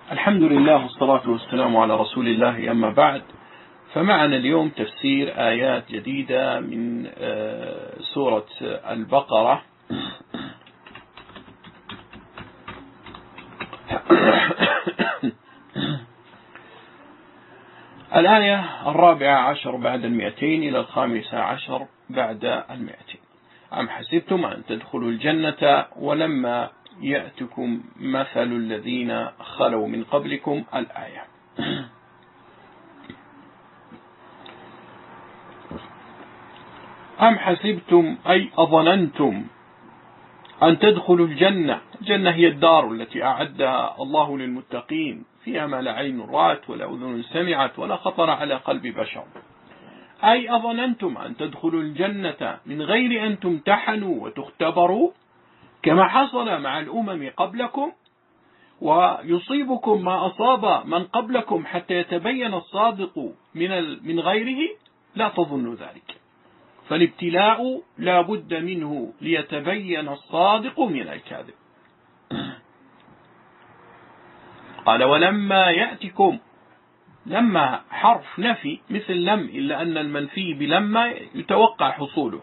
الحمد لله والصلاة والسلام على رسول الله، أما بعد. فمعنا اليوم تفسير آيات جديدة من سورة البقرة. الآية 14 بعد 200 إلى 15 بعد 200. أم حسبتم أن تدخلوا الجنة ولما يأتكم مثل الذين خلوا من قبلكم الآية. أم حسبتم أي أظننتم أن تدخلوا الجنة. الجنة هي الدار التي أعدها الله للمتقين، فيها ما لا عين رأت ولا أذن سمعت ولا خطر على قلب بشر. أي أظننتم أن تدخلوا الجنة من غير أن تمتحنوا وتختبروا كما حصل مع الأمم قبلكم، ويصيبكم ما أصاب من قبلكم حتى يتبين الصادق من غيره. لا تظنوا ذلك، فالابتلاء لا بد منه ليتبين الصادق من الكاذب. قال ولما يأتكم. لما حرف نفي مثل لم، إلا أن المنفي بلما يتوقع حصوله.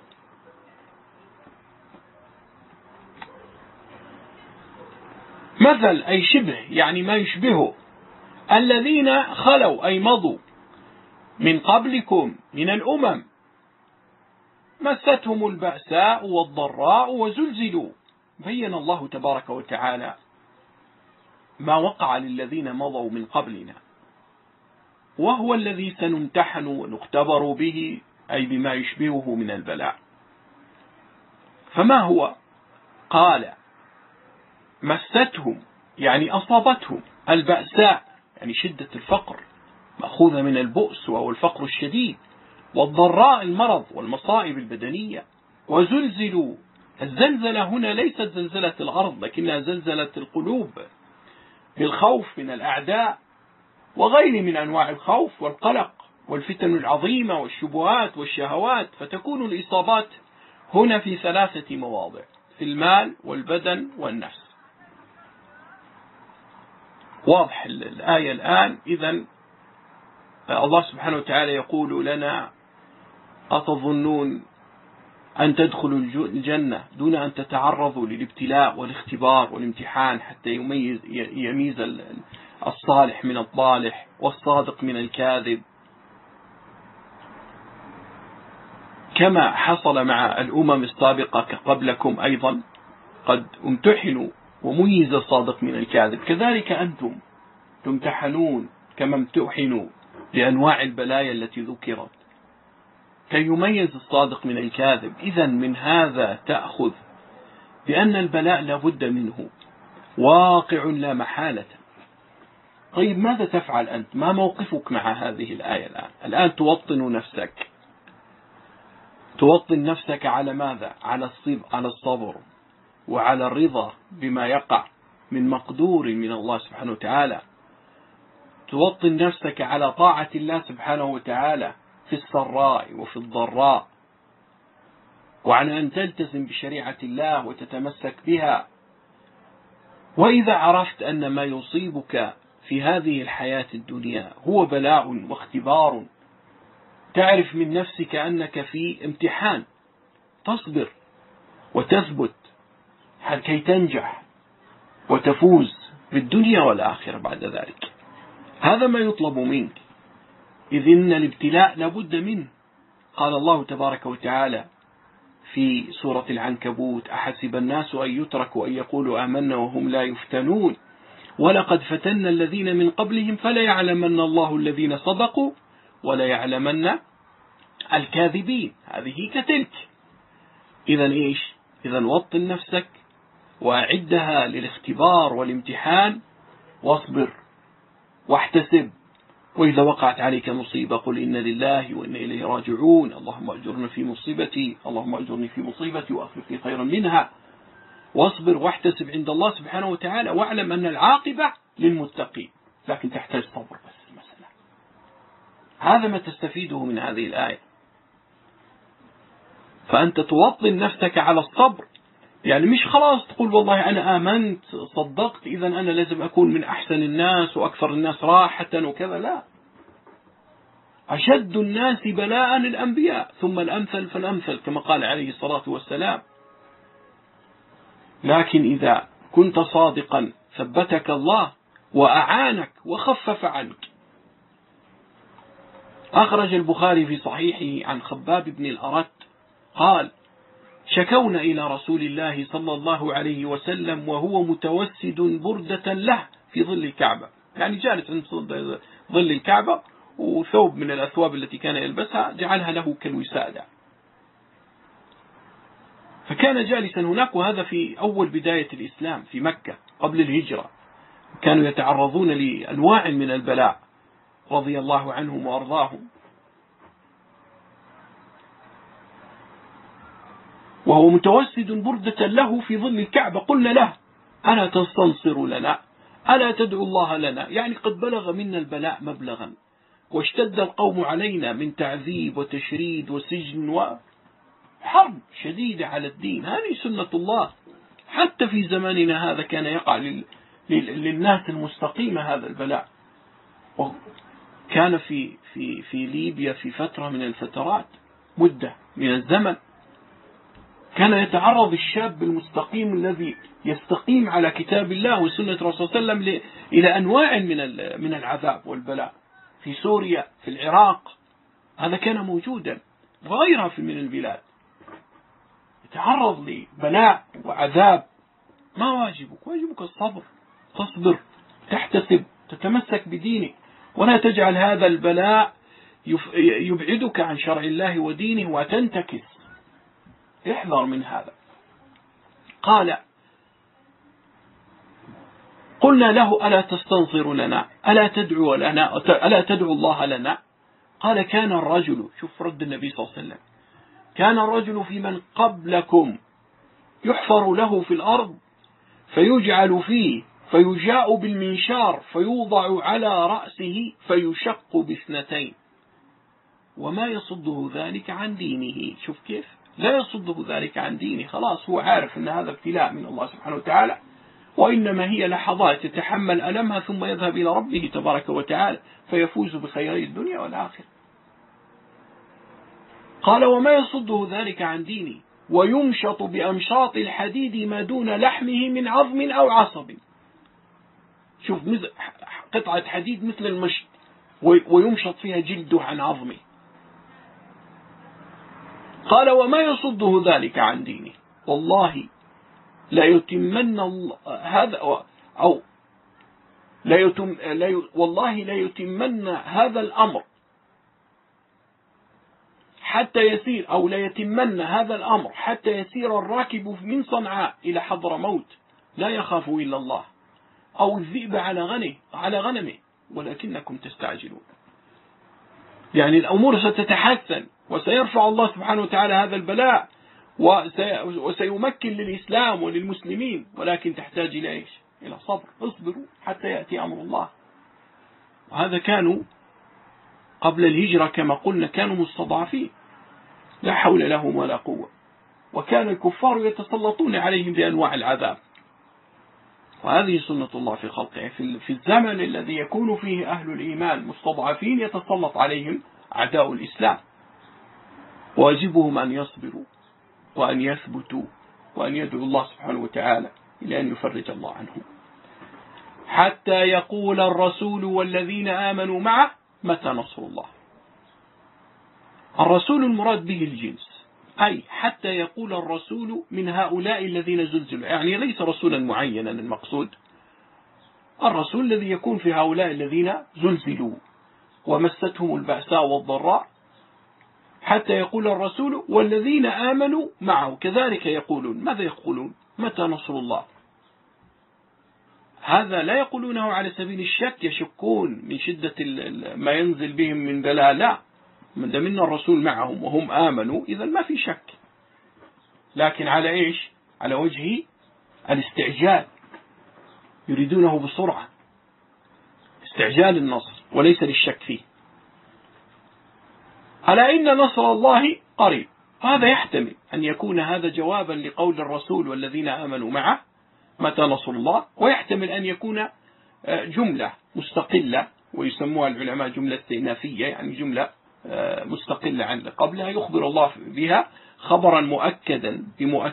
مثل أي شبه، يعني ما يشبهه. الذين خلوا أي مضوا من قبلكم من الأمم، مستهم البأساء والضراء وزلزلوا. بين الله تبارك وتعالى ما وقع للذين مضوا من قبلنا، وهو الذي سنمتحن ونختبر به، أي بما يشبهه من البلاء. فما هو؟ قال مستهم يعني أصابتهم البأساء، يعني شدة الفقر مأخوذة من البؤس وهو الفقر الشديد، والضراء المرض والمصائب البدنية، وزلزلوا. الزلزلة هنا ليست زلزلة الأرض، لكنها زلزلة القلوب بالخوف من الأعداء وغير من أنواع الخوف والقلق والفتن العظيمة والشبهات والشهوات. فتكون الإصابات هنا في 3 مواضع: في المال والبدن والنفس. واضح الآية الآن. إذن الله سبحانه وتعالى يقول لنا: أتظنون أن تدخلوا الجنة دون أن تتعرضوا للابتلاء والاختبار والامتحان حتى يميز الصالح من الطالح والصادق من الكاذب، كما حصل مع الأمم السابقة قبلكم أيضا، قد امتحنوا وميز الصادق من الكاذب. كذلك أنتم تمتحنون كما امتحنوا لأنواع البلايا التي ذكرت كي يميز الصادق من الكاذب. إذن من هذا تأخذ بأن البلاء لا بد منه، واقع لا محالة. طيب ماذا تفعل أنت؟ ما موقفك مع هذه الآية الآن توطن نفسك. توطن نفسك على ماذا؟ على الصبر وعلى الرضا بما يقع من مقدور من الله سبحانه وتعالى. توطن نفسك على طاعة الله سبحانه وتعالى في السراء وفي الضراء، وعلى أن تلتزم بشريعة الله وتتمسك بها. وإذا عرفت أن ما يصيبك في هذه الحياة الدنيا هو بلاء واختبار، تعرف من نفسك أنك في امتحان، تصبر وتثبت كي تنجح وتفوز في الدنيا والآخرة بعد ذلك. هذا ما يطلب منك، إذ إن الابتلاء لابد منه. قال الله تبارك وتعالى في سورة العنكبوت: أحسب الناس أن يتركوا أن يقولوا آمنا وهم لا يفتنون ولقد فتنا الذين من قبلهم فليعلمن الله الذين صدقوا وليعلمن الكاذبين. هذه كتلك. إذن إيش؟ إذن وطن نفسك وأعدها للاختبار والامتحان، واصبر واحتسب. وإذا وقعت عليك مصيبة قل إن لله وإنا إليه راجعون. اللهم أجرنا في مصيبتي، اللهم أجرني في مصيبتي وأخلف لي خيرا منها. واصبر واحتسب عند الله سبحانه وتعالى، واعلم أن العاقبة للمتقين، لكن تحتاج صبر بس المسألة. هذا ما تستفيده من هذه الآية. فأنت توطن نفسك على الصبر يعني مش خلاص تقول والله أنا آمنت صدقت إذا أنا لازم أكون من أحسن الناس وأكثر الناس راحة وكذا، لا. أشد الناس بلاء الأنبياء ثم الأمثل فالأمثل كما قال عليه الصلاة والسلام. لكن إذا كنت صادقا ثبتك الله وأعانك وخفف عنك. أخرج البخاري في صحيحه عن خباب بن الأرت قال: شكونا إلى رسول الله صلى الله عليه وسلم وهو متوسد بردة له في ظل الكعبة، يعني جالس عند ظل الكعبة وثوب من الأثواب التي كان يلبسها جعلها له كالوسادة، فكان جالسا هناك، وهذا في أول بداية الإسلام في مكة قبل الهجرة. كانوا يتعرضون لأنواع من البلاء رضي الله عنهم وأرضاهم. وهو متوسد بردة له في ظل الكعبة. قلنا له: ألا تستنصر لنا؟ ألا تدعو الله لنا؟ يعني قد بلغ منا البلاء مبلغا، واشتد القوم علينا من تعذيب وتشريد وسجن وحرب شديدة على الدين. هذه سنة الله، حتى في زماننا هذا كان يقع للناس المستقيمة هذا البلاء. وكان في ليبيا في فترة من الفترات، مدة من الزمن، كان يتعرض الشاب المستقيم الذي يستقيم على كتاب الله وسنة رسول صلى الله عليه وسلم إلى أنواع من العذاب والبلاء. في سوريا، في العراق، هذا كان موجودا، وغيرها من البلاد. يتعرض لبلاء وعذاب. ما واجبك؟ واجبك الصبر، تصبر، تحتسب، تتمسك بدينك، ولا تجعل هذا البلاء يبعدك عن شرع الله ودينه وتنتكس. احذر من هذا. قال: قلنا له: ألا تستنصر لنا؟ ألا تدعو لنا؟ ألا تدعو الله لنا؟ قال: كان الرجل، شوف رد النبي صلى الله عليه وسلم، كان الرجل في من قبلكم يحفر له في الأرض فيجعل فيه، فيجاء بالمنشار فيوضع على رأسه فيشق باثنتين، وما يصده ذلك عن دينه. شوف كيف لا يصده ذلك عن دينه، خلاص هو عارف أن هذا ابتلاء من الله سبحانه وتعالى، وإنما هي لحظات يتحمل ألمها ثم يذهب إلى ربه تبارك وتعالى فيفوز بخيري الدنيا والآخرة. قال: وما يصده ذلك عن دينه ويمشط بأمشاط الحديد ما دون لحمه من عظم أو عصب. شوف قطعة حديد مثل المشط ويمشط فيها جلده عن عظمه. قال: وما يصده ذلك عن دينه والله لا يتمن هذا، أو والله لا يتمن هذا الأمر حتى يسير، أو لا يتمن هذا الأمر حتى يسير الراكب من صنعاء إلى حضر موت لا يخاف إلا الله، أو الذئب على غنمه ولكنكم تستعجلون. يعني الأمور ستتحسن وسيرفع الله سبحانه وتعالى هذا البلاء وسيمكن للإسلام وللمسلمين، ولكن تحتاج إلى إيش؟ إلى صبر. اصبروا حتى يأتي أمر الله. وهذا كانوا قبل الهجرة كما قلنا كانوا مستضعفين لا حول لهم ولا قوة، وكان الكفار يتسلطون عليهم بأنواع العذاب. وهذه سنة الله في خلقه. في الزمن الذي يكون فيه أهل الإيمان مستضعفين يتسلط عليهم أعداء الإسلام، واجبهم أن يصبروا وأن يثبتوا وأن يدعوا الله سبحانه وتعالى إلى أن يفرج الله عنهم. حتى يقول الرسول والذين آمنوا معه متى نصر الله. الرسول المراد به الجنس، أي حتى يقول الرسول من هؤلاء الذين زلزلوا، يعني ليس رسولا معينا المقصود، الرسول الذي يكون في هؤلاء الذين زلزلوا ومستهم البأساء والضراء. حتى يقول الرسول والذين آمنوا معه كذلك يقولون. ماذا يقولون؟ متى نصر الله. هذا لا يقولونه على سبيل الشك، يشكون من شدة ما ينزل بهم من بلاء، لا، من دام ان الرسول معهم وهم آمنوا إذا ما في شك، لكن على إيش؟ على وجه الاستعجال، يريدونه بسرعة، استعجال النصر وليس للشك فيه. ألا إن نصر الله قريب. هذا يحتمل أن يكون هذا جوابا لقول الرسول والذين آمنوا معه متى نصر الله، ويحتمل أن يكون جملة مستقلة ويسموها العلماء جملة استئنافية، يعني جملة مستقلة عن قبلها يخبر الله بها خبرا مؤكدا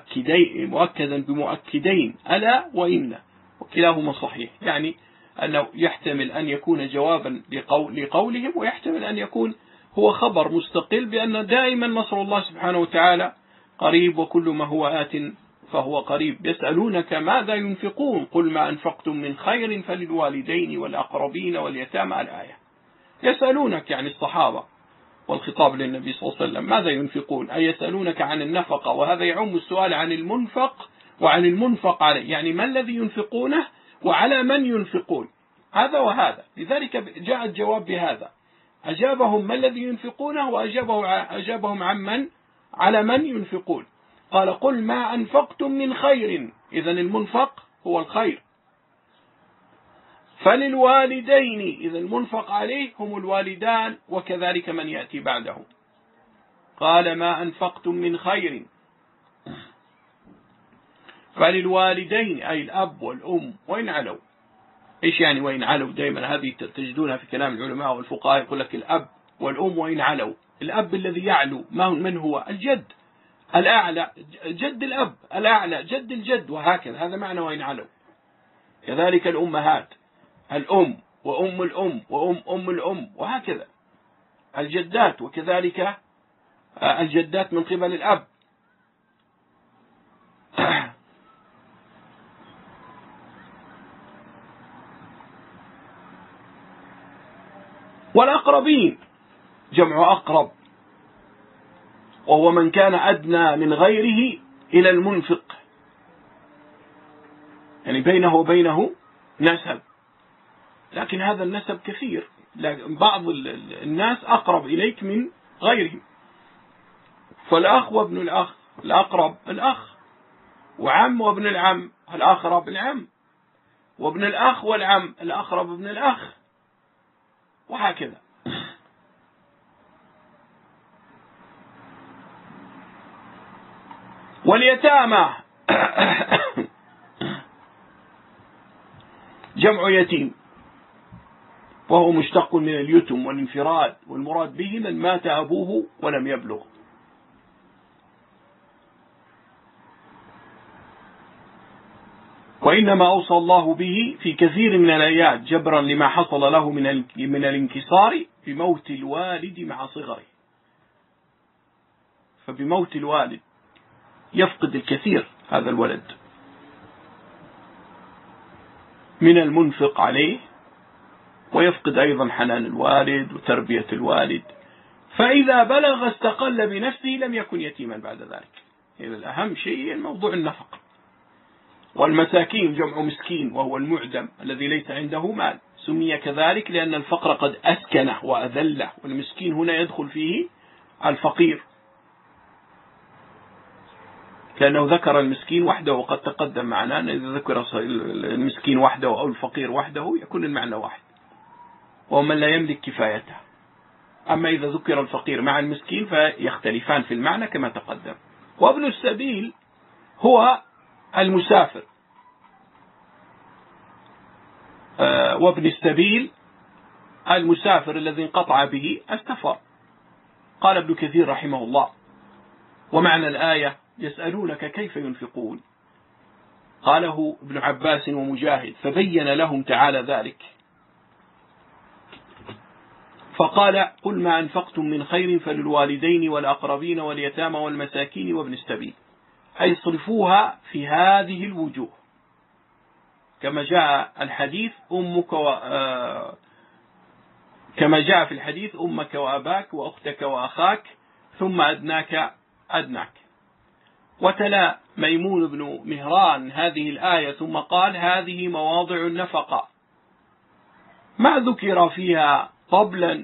بمؤكدين ألا وإن، وكلاهما صحيح. يعني أنه يحتمل أن يكون جوابا لقولهم، ويحتمل أن يكون هو خبر مستقل بأن دائما نصر الله سبحانه وتعالى قريب، وكل ما هو آت فهو قريب. يسألونك ماذا ينفقون قل ما أنفقتم من خير فللوالدين والأقربين واليتامى الآية. يسألونك يعني الصحابة، والخطاب للنبي صلى الله عليه وسلم، ماذا ينفقون؟ أي يسألونك عن النفقة، وهذا يعم السؤال عن المنفق وعن المنفق عليه، يعني ما الذي ينفقونه وعلى من ينفقون، هذا وهذا. لذلك جاء الجواب بهذا، أجابهم ما الذي ينفقونه، وأجابهم على من ينفقون. قال قل ما أنفقتم من خير، إذن المنفق هو الخير، فللوالدين، إذا المنفق عليه هم الوالدان، وكذلك من يأتي بعده. قال ما أنفقتم من خير فللوالدين، أي الأب والأم وإن علوا. إيش يعني وإن علوا؟ دائما هذه تجدونها في كلام العلماء والفقهاء، يقول لك الأب والأم وإن علوا. الأب الذي يعلو من هو؟ الجد الأعلى، جد الأب الأعلى، جد الجد، وهكذا، هذا معنى وإن علوا. كذلك الأمهات، الأم وأم الأم وأم الأم، وهكذا الجدات، وكذلك الجدات من قبل الأب. والأقربين جمع أقرب، وهو من كان أدنى من غيره إلى المنفق، يعني بينه وبينه نسب، لكن هذا النسب كثير، بعض الناس أقرب إليك من غيرهم. فالأخ وابن الأخ، الأقرب الأخ، وعم وابن العم، الأقرب العم، وابن الأخ والعم، الأقرب ابن الأخ، وهكذا. واليتامى جمع يتيم، وهو مشتق من اليتم والانفراد، والمراد به من مات أبوه ولم يبلغ. وإنما أوصى الله به في كثير من الآيات جبرا لما حصل له من الانكسار بموت الوالد مع صغره. فبموت الوالد يفقد الكثير هذا الولد من المنفق عليه، ويفقد أيضا حنان الوالد وتربية الوالد، فإذا بلغ استقل بنفسه لم يكن يتيما بعد ذلك. إذا الأهم شيء الموضوع النفقة. والمساكين جمع مسكين، وهو المعدم الذي ليس عنده مال، سمي كذلك لأن الفقر قد أسكنه وأذله، والمسكين هنا يدخل فيه الفقير، لأنه ذكر المسكين وحده، وقد تقدم معنا أن إذا ذكر المسكين وحده أو الفقير وحده يكون المعنى واحد، ومن لا يملك كفايته. أما إذا ذكر الفقير مع المسكين فيختلفان في المعنى كما تقدم. وابن السبيل هو المسافر، وابن السبيل المسافر الذي انقطع به السفر. قال ابن كثير رحمه الله: ومعنى الآية يسألونك كيف ينفقون، قاله ابن عباس ومجاهد، فبين لهم تعالى ذلك فقال: قل ما أنفقتم من خير فللوالدين والأقربين واليتامى والمساكين وابن السبيل، أي صرفوها في هذه الوجوه، كما جاء الحديث كما جاء في الحديث: أمك وأباك وأختك وأخاك ثم أدناك أدناك. وتلا ميمون بن مهران هذه الآية ثم قال: هذه مواضع النفقة، ما ذكر فيها طبلا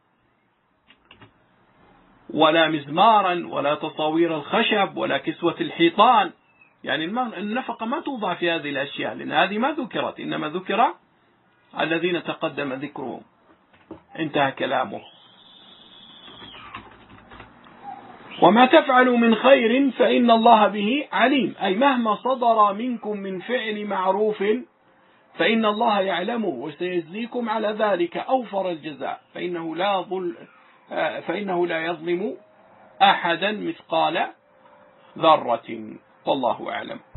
ولا مزمارا ولا تصاوير الخشب ولا كسوة الحيطان. يعني النفقة ما توضع في هذه الأشياء، لأن هذه ما ذكرت، إنما ذكر الذين تقدم ذكرهم. انتهى كلامه. وما تفعلوا من خير فإن الله به عليم، أي مهما صدر منكم من فعل معروف فإن الله يعلمه وسيجزيكم على ذلك أوفر الجزاء، فإنه لا يظلم أحدا مثقال ذرة. والله أعلم.